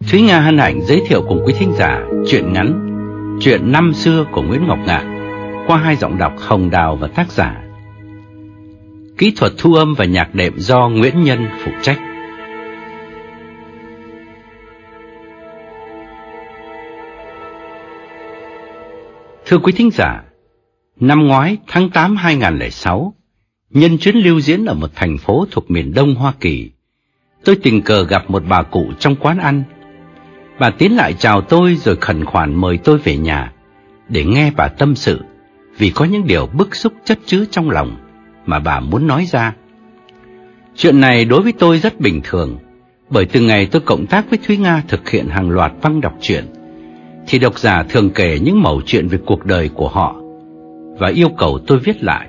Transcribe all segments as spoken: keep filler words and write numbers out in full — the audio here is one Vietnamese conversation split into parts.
Thúy Nga hân hạnh giới thiệu cùng quý thính giả truyện ngắn Chuyện năm xưa của Nguyễn Ngọc Ngạn qua hai giọng đọc Hồng Đào và tác giả. Kỹ thuật thu âm và nhạc đệm do Nguyễn Nhân phụ trách. Thưa quý thính giả, năm ngoái tháng tám năm hai nghìn không trăm lẻ sáu, nhân chuyến lưu diễn ở một thành phố thuộc miền Đông Hoa Kỳ, tôi tình cờ gặp một bà cụ trong quán ăn. Bà tiến lại chào tôi rồi khẩn khoản mời tôi về nhà để nghe bà tâm sự, vì có những điều bức xúc chất chứa trong lòng mà bà muốn nói ra. Chuyện này đối với tôi rất bình thường, bởi từ ngày tôi cộng tác với Thúy Nga thực hiện hàng loạt băng đọc truyện, thì độc giả thường kể những mẩu chuyện về cuộc đời của họ và yêu cầu tôi viết lại.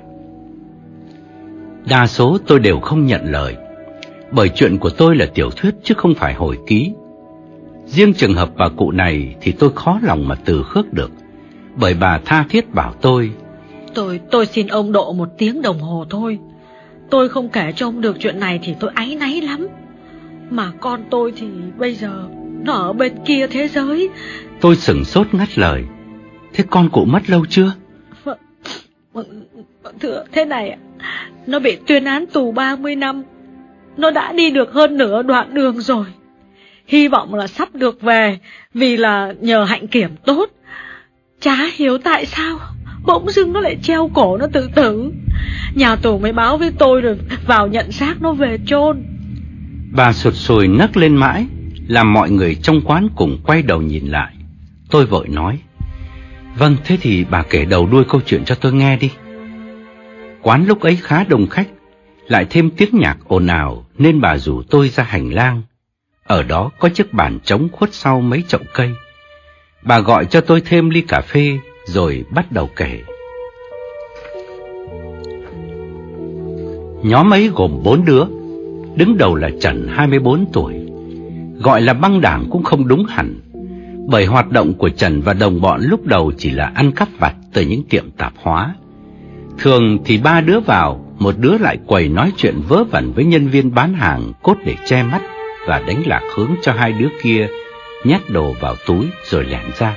Đa số tôi đều không nhận lời, bởi chuyện của tôi là tiểu thuyết chứ không phải hồi ký. Riêng trường hợp bà cụ này thì tôi khó lòng mà từ khước được, bởi bà tha thiết bảo tôi Tôi tôi xin ông độ một tiếng đồng hồ thôi. Tôi không kể cho ông được chuyện này thì tôi áy náy lắm. Mà con tôi thì bây giờ nó ở bên kia thế giới. Tôi sửng sốt ngắt lời. Thế con cụ mất lâu chưa? Thưa thế này, nó bị tuyên án tù ba mươi năm. Nó đã đi được hơn nửa đoạn đường rồi. Hy vọng là sắp được về, vì là nhờ hạnh kiểm tốt. Chả hiểu tại sao bỗng dưng nó lại treo cổ nó tự tử. Nhà tù mới báo với tôi rồi vào nhận xác nó về chôn. Bà sụt sùi nấc lên mãi, làm mọi người trong quán cùng quay đầu nhìn lại. Tôi vội nói: Vâng, thế thì bà kể đầu đuôi câu chuyện cho tôi nghe đi. Quán lúc ấy khá đông khách, lại thêm tiếng nhạc ồn ào, nên bà rủ tôi ra hành lang. Ở đó có chiếc bàn trống khuất sau mấy chậu cây. Bà gọi cho tôi thêm ly cà phê rồi bắt đầu kể. Nhóm ấy gồm bốn đứa. Đứng đầu là Trần, hai mươi bốn tuổi. Gọi là băng đảng cũng không đúng hẳn, bởi hoạt động của Trần và đồng bọn lúc đầu chỉ là ăn cắp vặt từ những tiệm tạp hóa. Thường thì ba đứa vào, một đứa lại quầy nói chuyện vớ vẩn với nhân viên bán hàng cốt để che mắt và đánh lạc hướng cho hai đứa kia nhét đồ vào túi rồi lẻn ra.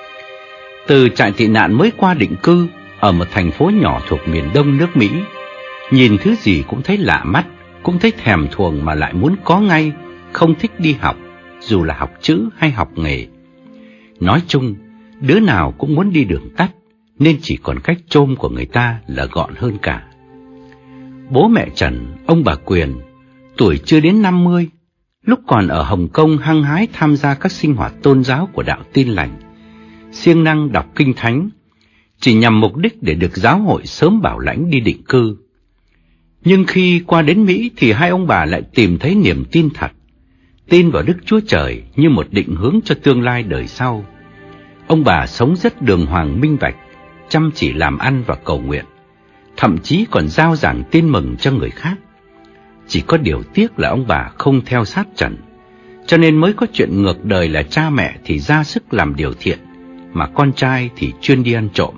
Từ trại tị nạn mới qua định cư ở một thành phố nhỏ thuộc miền đông nước Mỹ, nhìn thứ gì cũng thấy lạ mắt, cũng thấy thèm thuồng mà lại muốn có ngay, không thích đi học, dù là học chữ hay học nghề. Nói chung, đứa nào cũng muốn đi đường tắt, nên chỉ còn cách chôm của người ta là gọn hơn cả. Bố mẹ Trần, ông bà Quyền, tuổi chưa đến năm mươi, lúc còn ở Hồng Kông hăng hái tham gia các sinh hoạt tôn giáo của đạo Tin Lành, siêng năng đọc kinh thánh, chỉ nhằm mục đích để được giáo hội sớm bảo lãnh đi định cư. Nhưng khi qua đến Mỹ thì hai ông bà lại tìm thấy niềm tin thật, tin vào Đức Chúa Trời như một định hướng cho tương lai đời sau. Ông bà sống rất đường hoàng minh bạch, chăm chỉ làm ăn và cầu nguyện, thậm chí còn rao giảng tin mừng cho người khác. Chỉ có điều tiếc là ông bà không theo sát Trần, cho nên mới có chuyện ngược đời là cha mẹ thì ra sức làm điều thiện, mà con trai thì chuyên đi ăn trộm.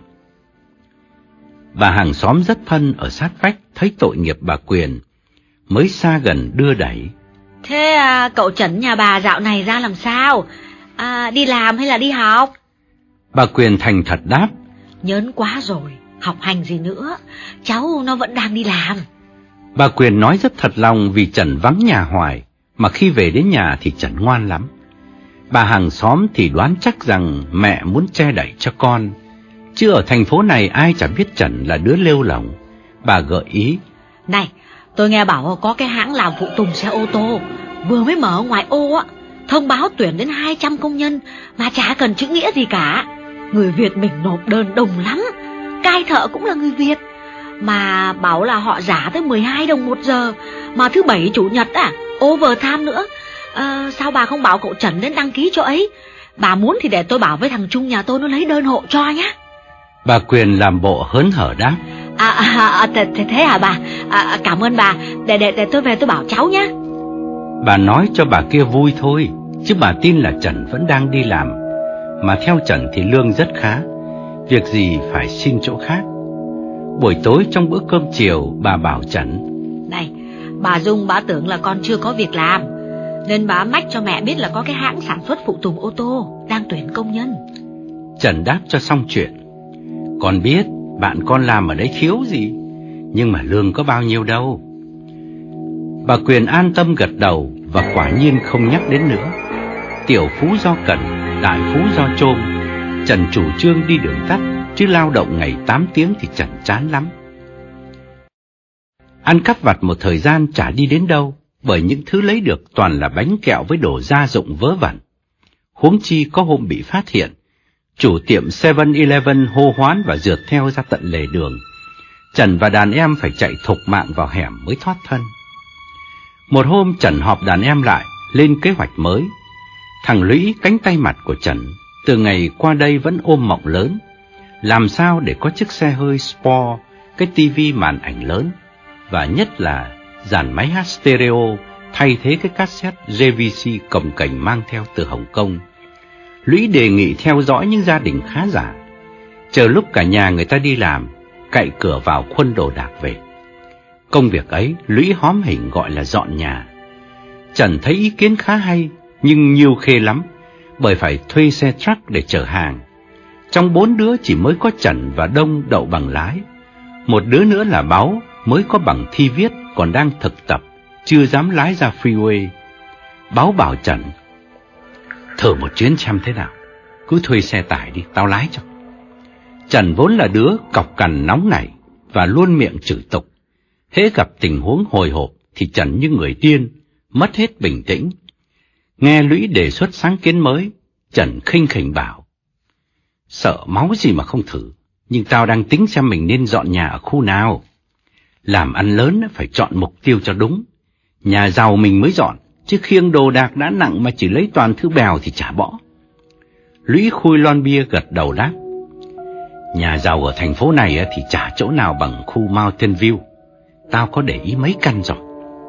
Bà hàng xóm rất thân ở sát vách thấy tội nghiệp bà Quyền, mới xa gần đưa đẩy. Thế à, cậu Trần nhà bà dạo này ra làm sao? À, đi làm hay là đi học? Bà Quyền thành thật đáp: Nhớn quá rồi, học hành gì nữa, cháu nó vẫn đang đi làm. Bà Quyền nói rất thật lòng vì Trần vắng nhà hoài, mà khi về đến nhà thì Trần ngoan lắm. Bà hàng xóm thì đoán chắc rằng mẹ muốn che đậy cho con, chứ ở thành phố này ai chả biết Trần là đứa lêu lỏng. Bà gợi ý: Này, tôi nghe bảo có cái hãng làm phụ tùng xe ô tô vừa mới mở ngoài ô á, thông báo tuyển đến hai trăm công nhân mà chả cần chữ nghĩa gì cả. Người Việt mình nộp đơn đông lắm, cai thợ cũng là người Việt, mà bảo là họ trả tới mười hai đồng một giờ, mà thứ bảy chủ nhật à, overtime nữa. À, sao bà không bảo cậu Trần đến đăng ký cho ấy? Bà muốn thì để tôi bảo với thằng Trung nhà tôi nó lấy đơn hộ cho nhá. Bà Quyền làm bộ hớn hở đáp: À, à, à thế, thế hả bà? À, cảm ơn bà, để, để, để tôi về tôi bảo cháu nhá. Bà nói cho bà kia vui thôi, chứ bà tin là Trần vẫn đang đi làm, mà theo Trần thì lương rất khá, việc gì phải xin chỗ khác. Buổi tối trong bữa cơm chiều, bà bảo Trần: Này, bà Dung bà tưởng là con chưa có việc làm, nên bá mách cho mẹ biết là có cái hãng sản xuất phụ tùng ô tô đang tuyển công nhân. Trần đáp cho xong chuyện. Con biết bạn con làm ở đấy thiếu gì, nhưng mà lương có bao nhiêu đâu. Bà Quyền an tâm gật đầu và quả nhiên không nhắc đến nữa. Tiểu phú do cần, đại phú do chôm. Trần chủ trương đi đường tắt, chứ lao động ngày tám tiếng thì Trần chán lắm. Ăn cắp vặt một thời gian chả đi đến đâu, bởi những thứ lấy được toàn là bánh kẹo với đồ gia dụng vớ vẩn. Huống chi có hôm bị phát hiện, chủ tiệm seven eleven hô hoán và rượt theo ra tận lề đường. Trần và đàn em phải chạy thục mạng vào hẻm mới thoát thân. Một hôm Trần họp đàn em lại, lên kế hoạch mới. Thằng Lũy, cánh tay mặt của Trần, từ ngày qua đây vẫn ôm mộng lớn. Làm sao để có chiếc xe hơi Sport, cái tivi màn ảnh lớn, và nhất là dàn máy hát stereo thay thế cái cassette giê vê xê cồng kềnh mang theo từ Hồng Kông. Lũy đề nghị theo dõi những gia đình khá giả, chờ lúc cả nhà người ta đi làm, cậy cửa vào khuân đồ đạc về. Công việc ấy Lũy hóm hình gọi là dọn nhà. Trần thấy ý kiến khá hay, nhưng nhiều khê lắm, bởi phải thuê xe truck để chở hàng. Trong bốn đứa chỉ mới có Trần và Đông đậu bằng lái. Một đứa nữa là Báu, mới có bằng thi viết, còn đang thực tập, chưa dám lái ra freeway. Báu bảo Trần: thử một chuyến xem thế nào, cứ thuê xe tải đi, tao lái cho. Trần vốn là đứa cọc cằn nóng nảy và luôn miệng chửi tục. Hễ gặp tình huống hồi hộp thì Trần như người điên, mất hết bình tĩnh. Nghe Lũy đề xuất sáng kiến mới, Trần khinh khỉnh bảo: sợ máu gì mà không thử, nhưng tao đang tính xem mình nên dọn nhà ở khu nào. Làm ăn lớn phải chọn mục tiêu cho đúng. Nhà giàu mình mới dọn, chứ khiêng đồ đạc đã nặng mà chỉ lấy toàn thứ bèo thì chả bỏ. Lũy khui lon bia gật đầu đáp: nhà giàu ở thành phố này thì chả chỗ nào bằng khu Mountain View. Tao có để ý mấy căn rồi.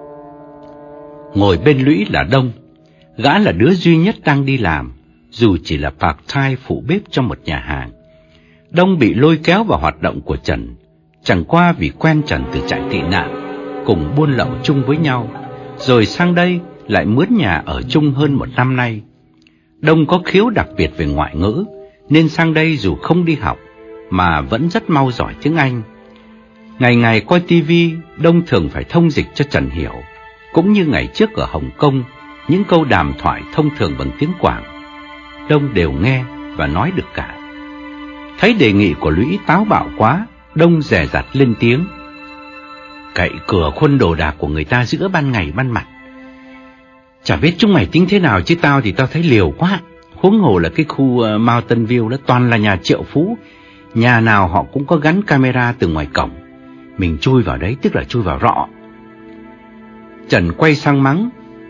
Ngồi bên Lũy là Đông. Gã là đứa duy nhất đang đi làm, dù chỉ là part-time phụ bếp cho một nhà hàng. Đông bị lôi kéo vào hoạt động của Trần, chẳng qua vì quen Trần từ trại tị nạn, cùng buôn lậu chung với nhau, rồi sang đây lại mướn nhà ở chung hơn một năm nay. Đông có khiếu đặc biệt về ngoại ngữ, nên sang đây dù không đi học, mà vẫn rất mau giỏi tiếng Anh. Ngày ngày coi tivi, Đông thường phải thông dịch cho Trần hiểu, cũng như ngày trước ở Hồng Kông, những câu đàm thoại thông thường bằng tiếng Quảng, Đông đều nghe và nói được cả. Thấy đề nghị của Lũy táo bạo quá, Đông dè dặt lên tiếng: cậy cửa khuân đồ đạc của người ta giữa ban ngày ban mặt. Chả biết chúng mày tính thế nào, chứ tao thì tao thấy liều quá. Huống hồ là cái khu uh, Mountain View đó toàn là nhà triệu phú, nhà nào họ cũng có gắn camera từ ngoài cổng. Mình chui vào đấy tức là chui vào rọ. Trần quay sang mắng: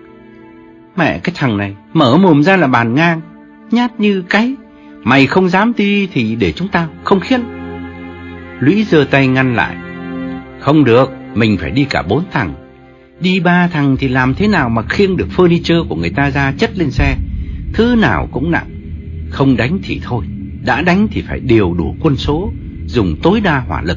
mẹ cái thằng này, mở mồm ra là bàn ngang, nhát như cái. Mày không dám đi thì để chúng tao, không khiên. Lũy giơ tay ngăn lại: không được, mình phải đi cả bốn thằng. Đi ba thằng thì làm thế nào mà khiêng được furniture của người ta ra chất lên xe, thứ nào cũng nặng. Không đánh thì thôi, đã đánh thì phải điều đủ quân số, dùng tối đa hỏa lực.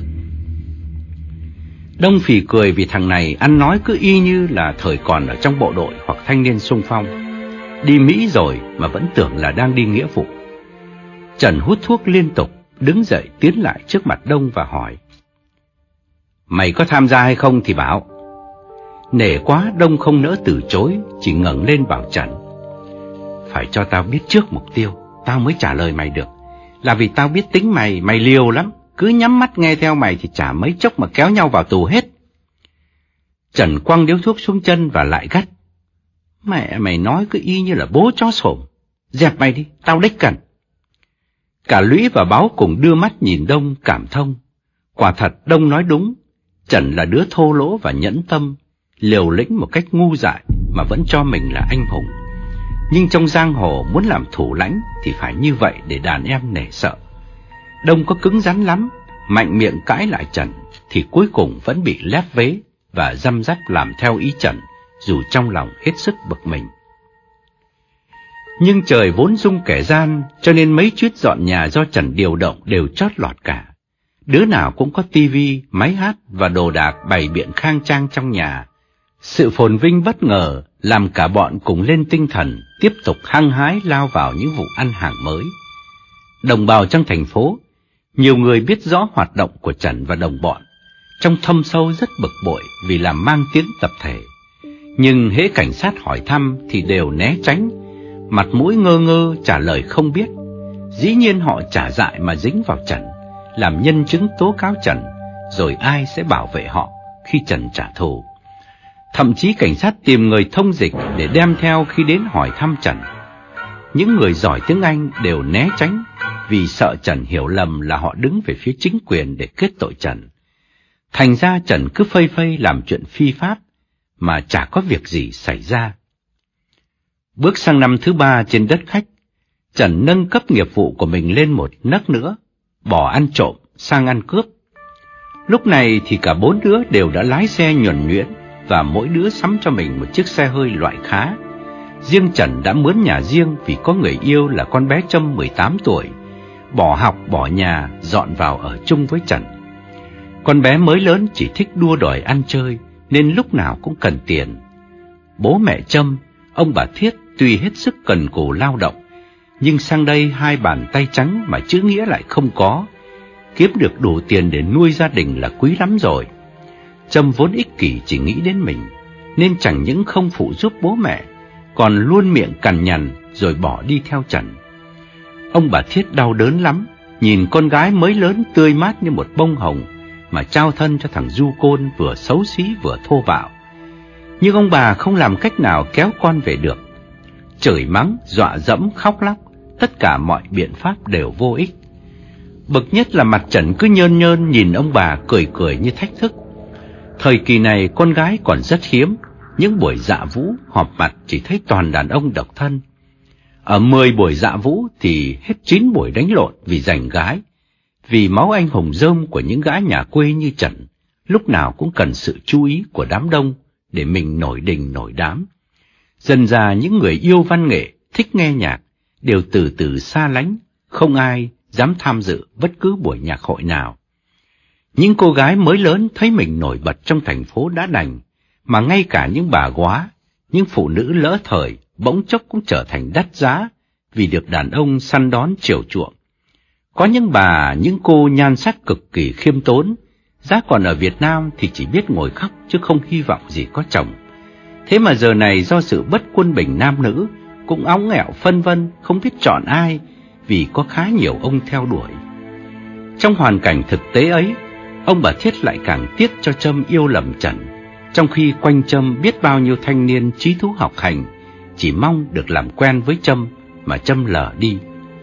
Đông phì cười vì thằng này ăn nói cứ y như là thời còn ở trong bộ đội hoặc thanh niên xung phong. Đi Mỹ rồi mà vẫn tưởng là đang đi nghĩa vụ. Trần hút thuốc liên tục, đứng dậy tiến lại trước mặt Đông và hỏi: mày có tham gia hay không thì bảo. Nể quá, Đông không nỡ từ chối, chỉ ngẩng lên bảo Trần: phải cho tao biết trước mục tiêu, tao mới trả lời mày được. Là vì tao biết tính mày, mày liều lắm, cứ nhắm mắt nghe theo mày thì chả mấy chốc mà kéo nhau vào tù hết. Trần quăng điếu thuốc xuống chân và lại gắt: mẹ mày nói cứ y như là bố chó sổm. Dẹp mày đi, tao đích cần. Cả Lũy và Báo cùng đưa mắt nhìn Đông cảm thông. Quả thật Đông nói đúng, Trần là đứa thô lỗ và nhẫn tâm, liều lĩnh một cách ngu dại mà vẫn cho mình là anh hùng. Nhưng trong giang hồ muốn làm thủ lãnh thì phải như vậy để đàn em nể sợ. Đông có cứng rắn lắm, mạnh miệng cãi lại Trần thì cuối cùng vẫn bị lép vế và răm rắp làm theo ý Trần, dù trong lòng hết sức bực mình. Nhưng trời vốn dung kẻ gian, cho nên mấy chuyến dọn nhà do Trần điều động đều chót lọt cả. Đứa nào cũng có tivi, máy hát và đồ đạc bày biện khang trang trong nhà, Sự phồn vinh bất ngờ làm cả bọn cùng lên tinh thần, tiếp tục hăng hái lao vào những vụ ăn hàng mới. Đồng bào trong thành phố, nhiều người biết rõ hoạt động của Trần và đồng bọn, trong thâm sâu rất bực bội vì làm mang tiếng tập thể. Nhưng hễ cảnh sát hỏi thăm thì đều né tránh, mặt mũi ngơ ngơ trả lời không biết. Dĩ nhiên họ trả dại mà dính vào Trần, làm nhân chứng tố cáo Trần, rồi ai sẽ bảo vệ họ khi Trần trả thù. Thậm chí cảnh sát tìm người thông dịch để đem theo khi đến hỏi thăm Trần. Những người giỏi tiếng Anh đều né tránh vì sợ Trần hiểu lầm là họ đứng về phía chính quyền để kết tội Trần. Thành ra Trần cứ phây phây làm chuyện phi pháp mà chả có việc gì xảy ra. Bước sang năm thứ ba trên đất khách, Trần nâng cấp nghiệp vụ của mình lên một nấc nữa, bỏ ăn trộm sang ăn cướp. Lúc này thì cả bốn đứa đều đã lái xe nhuần nhuyễn và mỗi đứa sắm cho mình một chiếc xe hơi loại khá. Riêng Trần đã mướn nhà riêng vì có người yêu là con bé Trâm mười tám tuổi, bỏ học bỏ nhà dọn vào ở chung với Trần. Con bé mới lớn chỉ thích đua đòi ăn chơi nên lúc nào cũng cần tiền. Bố mẹ Trâm, ông bà Thiết tuy hết sức cần cù lao động, nhưng sang đây hai bàn tay trắng mà chữ nghĩa lại không có. Kiếm được đủ tiền để nuôi gia đình là quý lắm rồi. Trâm vốn ích kỷ chỉ nghĩ đến mình, nên chẳng những không phụ giúp bố mẹ, còn luôn miệng cằn nhằn rồi bỏ đi theo Trần. Ông bà Thiết đau đớn lắm, nhìn con gái mới lớn tươi mát như một bông hồng mà trao thân cho thằng du côn vừa xấu xí vừa thô bạo. Nhưng ông bà không làm cách nào kéo con về được. Chửi mắng, dọa dẫm, khóc lóc, tất cả mọi biện pháp đều vô ích. Bực nhất là mặt Trần cứ nhơn nhơn nhìn ông bà cười cười như thách thức. Thời kỳ này con gái còn rất hiếm, những buổi dạ vũ họp mặt chỉ thấy toàn đàn ông độc thân. Ở mười buổi dạ vũ thì hết chín buổi đánh lộn vì giành gái. Vì máu anh hùng rơm của những gã nhà quê như Trần lúc nào cũng cần sự chú ý của đám đông để mình nổi đình nổi đám. Dần dà những người yêu văn nghệ, thích nghe nhạc đều từ từ xa lánh, không ai dám tham dự bất cứ buổi nhạc hội nào. Những cô gái mới lớn thấy mình nổi bật trong thành phố đã đành, mà ngay cả những bà góa, những phụ nữ lỡ thời bỗng chốc cũng trở thành đắt giá vì được đàn ông săn đón chiều chuộng. Có những bà, những cô nhan sắc cực kỳ khiêm tốn, giá còn ở Việt Nam thì chỉ biết ngồi khóc chứ không hy vọng gì có chồng. Thế mà giờ này do sự bất quân bình nam nữ, cũng óng ẻo phân vân không biết chọn ai vì có khá nhiều ông theo đuổi. Trong hoàn cảnh thực tế ấy, ông bà Thiết lại càng tiếc cho Trâm yêu lầm Trần, trong khi quanh Trâm biết bao nhiêu thanh niên trí thú học hành, chỉ mong được làm quen với Trâm mà Trâm lờ đi.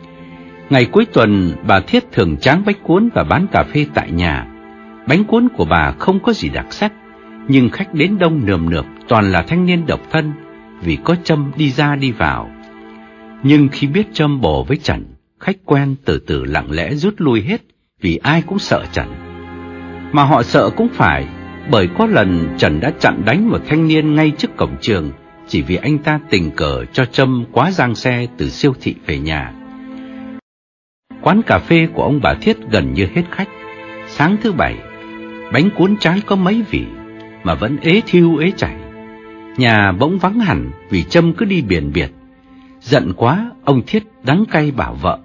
Ngày cuối tuần, bà Thiết thường tráng bánh cuốn và bán cà phê tại nhà. Bánh cuốn của bà không có gì đặc sắc, nhưng khách đến đông nườm nượp toàn là thanh niên độc thân vì có Trâm đi ra đi vào. Nhưng khi biết Trâm bồ với Trần, khách quen từ từ lặng lẽ rút lui hết vì ai cũng sợ Trần. Mà họ sợ cũng phải, bởi có lần Trần đã chặn đánh một thanh niên ngay trước cổng trường chỉ vì anh ta tình cờ cho Trâm quá giang xe từ siêu thị về nhà. Quán cà phê của ông bà Thiết gần như hết khách. Sáng thứ bảy, bánh cuốn trái có mấy vị mà vẫn ế thiêu ế chảy. Nhà bỗng vắng hẳn vì Trâm cứ đi biển biệt. Giận quá, ông Thiết đắng cay bảo vợ: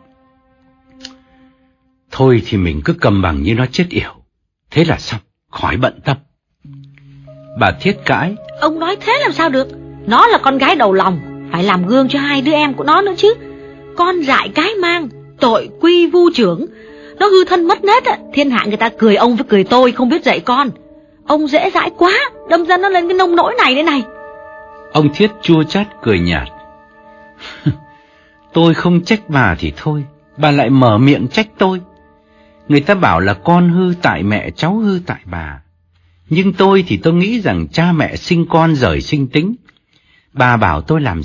thôi thì mình cứ cầm bằng như nó chết yểu, thế là xong, khỏi bận tâm. Bà Thiết cãi: ông nói thế làm sao được, nó là con gái đầu lòng, phải làm gương cho hai đứa em của nó nữa chứ. Con dại cái mang, tội quy vu trưởng, nó hư thân mất nết á, thiên hạ người ta cười ông với cười tôi, không biết dạy con. Ông dễ dãi quá, đâm ra nó lên cái nông nỗi này đây này. Ông Thiết chua chát cười nhạt: tôi không trách bà thì thôi, bà lại mở miệng trách tôi. Người ta bảo là con hư tại mẹ, cháu hư tại bà. Nhưng tôi thì tôi nghĩ rằng cha mẹ sinh con rời sinh tính. Bà bảo tôi làm